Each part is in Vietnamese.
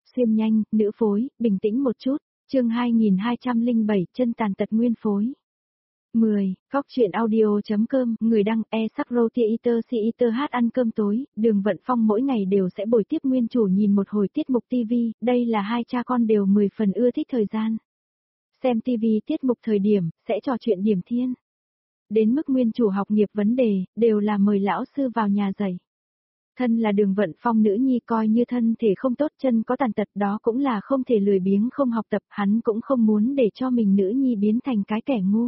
xuyên nhanh, nữ phối, bình tĩnh một chút, chương 2207, chân tàn tật nguyên phối. 10. Góc truyện audio.com, người đăng, Sakro Theater Theater hát ăn cơm tối, Đường Vận Phong mỗi ngày đều sẽ bồi tiếp nguyên chủ nhìn một hồi tiết mục TV, đây là hai cha con đều 10 phần ưa thích thời gian. Xem TV tiết mục thời điểm, sẽ trò chuyện điểm thiên. Đến mức nguyên chủ học nghiệp vấn đề, đều là mời lão sư vào nhà dạy. Thân là Đường Vận Phong nữ nhi coi như thân thể không tốt chân có tàn tật đó cũng là không thể lười biếng không học tập, hắn cũng không muốn để cho mình nữ nhi biến thành cái kẻ ngu.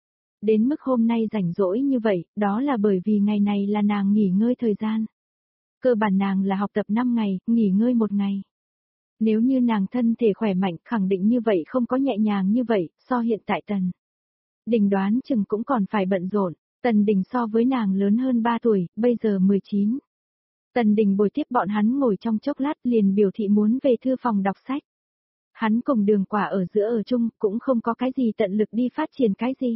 Đến mức hôm nay rảnh rỗi như vậy, đó là bởi vì ngày này là nàng nghỉ ngơi thời gian. Cơ bản nàng là học tập 5 ngày, nghỉ ngơi 1 ngày. Nếu như nàng thân thể khỏe mạnh khẳng định như vậy không có nhẹ nhàng như vậy, so hiện tại Tần Đình đoán chừng cũng còn phải bận rộn, Tần Đình so với nàng lớn hơn 3 tuổi, bây giờ 19. Tần Đình bồi tiếp bọn hắn ngồi trong chốc lát liền biểu thị muốn về thư phòng đọc sách. Hắn cùng Đường Quả ở giữa ở chung cũng không có cái gì tận lực đi phát triển cái gì.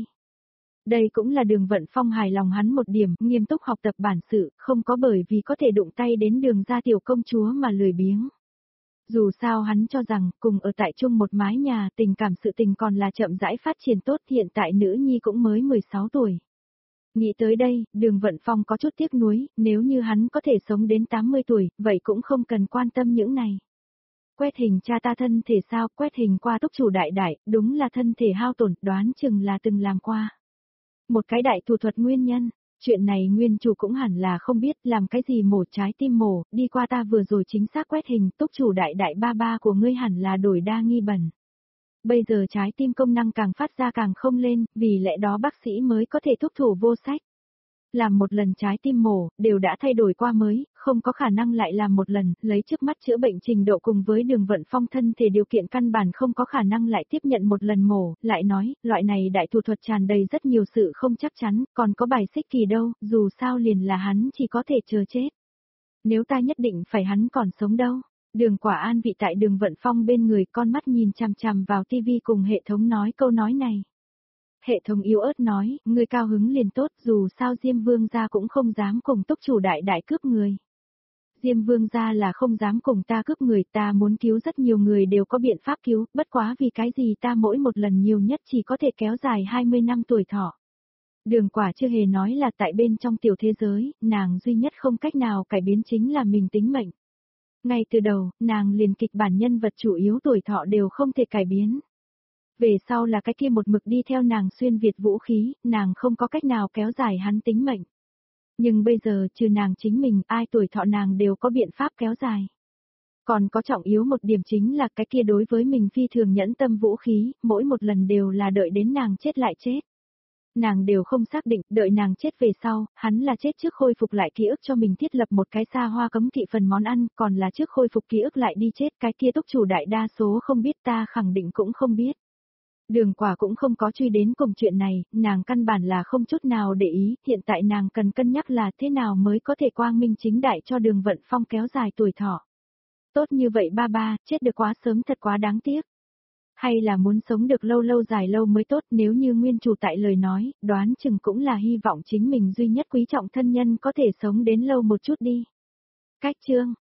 Đây cũng là Đường Vận Phong hài lòng hắn một điểm, nghiêm túc học tập bản sự, không có bởi vì có thể đụng tay đến Đường gia tiểu công chúa mà lười biếng. Dù sao hắn cho rằng, cùng ở tại chung một mái nhà, tình cảm sự tình còn là chậm rãi phát triển tốt, hiện tại nữ nhi cũng mới 16 tuổi. Nghĩ tới đây, Đường Vận Phong có chút tiếc nuối, nếu như hắn có thể sống đến 80 tuổi, vậy cũng không cần quan tâm những này. Quét hình cha ta thân thể sao, quét hình qua túc chủ đại đại, đúng là thân thể hao tổn, đoán chừng là từng làm qua. Một cái đại thủ thuật nguyên nhân, chuyện này nguyên chủ cũng hẳn là không biết làm cái gì mổ trái tim mổ, đi qua ta vừa rồi chính xác quét hình, túc chủ đại đại ba ba của ngươi hẳn là đổi đa nghi bẩn. Bây giờ trái tim công năng càng phát ra càng không lên, vì lẽ đó bác sĩ mới có thể thúc thủ vô sách. Làm một lần trái tim mổ, đều đã thay đổi qua mới, không có khả năng lại làm một lần, lấy trước mắt chữa bệnh trình độ cùng với Đường Vận Phong thân thể điều kiện căn bản không có khả năng lại tiếp nhận một lần mổ, lại nói, loại này đại thủ thuật tràn đầy rất nhiều sự không chắc chắn, còn có bài xích kỳ đâu, dù sao liền là hắn chỉ có thể chờ chết. Nếu ta nhất định phải hắn còn sống đâu. Đường Quả an vị tại Đường Vận Phong bên người, con mắt nhìn chằm chằm vào tivi cùng hệ thống nói câu nói này. Hệ thống yếu ớt nói, ngươi cao hứng liền tốt, dù sao Diêm Vương gia cũng không dám cùng túc chủ đại đại cướp người. Diêm Vương gia là không dám cùng ta cướp người, ta muốn cứu rất nhiều người đều có biện pháp cứu, bất quá vì cái gì ta mỗi một lần nhiều nhất chỉ có thể kéo dài 20 năm tuổi thọ. Đường Quả chưa hề nói là tại bên trong tiểu thế giới, nàng duy nhất không cách nào cải biến chính là mình tính mệnh. Ngay từ đầu, nàng liền kịch bản nhân vật chủ yếu tuổi thọ đều không thể cải biến. Về sau là cái kia một mực đi theo nàng xuyên Việt vũ khí, nàng không có cách nào kéo dài hắn tính mệnh. Nhưng bây giờ trừ nàng chính mình, ai tuổi thọ nàng đều có biện pháp kéo dài. Còn có trọng yếu một điểm chính là cái kia đối với mình phi thường nhẫn tâm vũ khí, mỗi một lần đều là đợi đến nàng chết lại chết. Nàng đều không xác định, đợi nàng chết về sau, hắn là chết trước khôi phục lại ký ức cho mình thiết lập một cái xa hoa cấm kỵ phần món ăn, còn là trước khôi phục ký ức lại đi chết, cái kia túc chủ đại đa số không biết, ta khẳng định cũng không biết. Đường Quả cũng không có truy đến cùng chuyện này, nàng căn bản là không chút nào để ý, hiện tại nàng cần cân nhắc là thế nào mới có thể quang minh chính đại cho Đường Vận Phong kéo dài tuổi thọ. Tốt như vậy ba ba, chết được quá sớm thật quá đáng tiếc. Hay là muốn sống được lâu lâu dài lâu mới tốt, nếu như nguyên chủ tại lời nói, đoán chừng cũng là hy vọng chính mình duy nhất quý trọng thân nhân có thể sống đến lâu một chút đi. Cách chương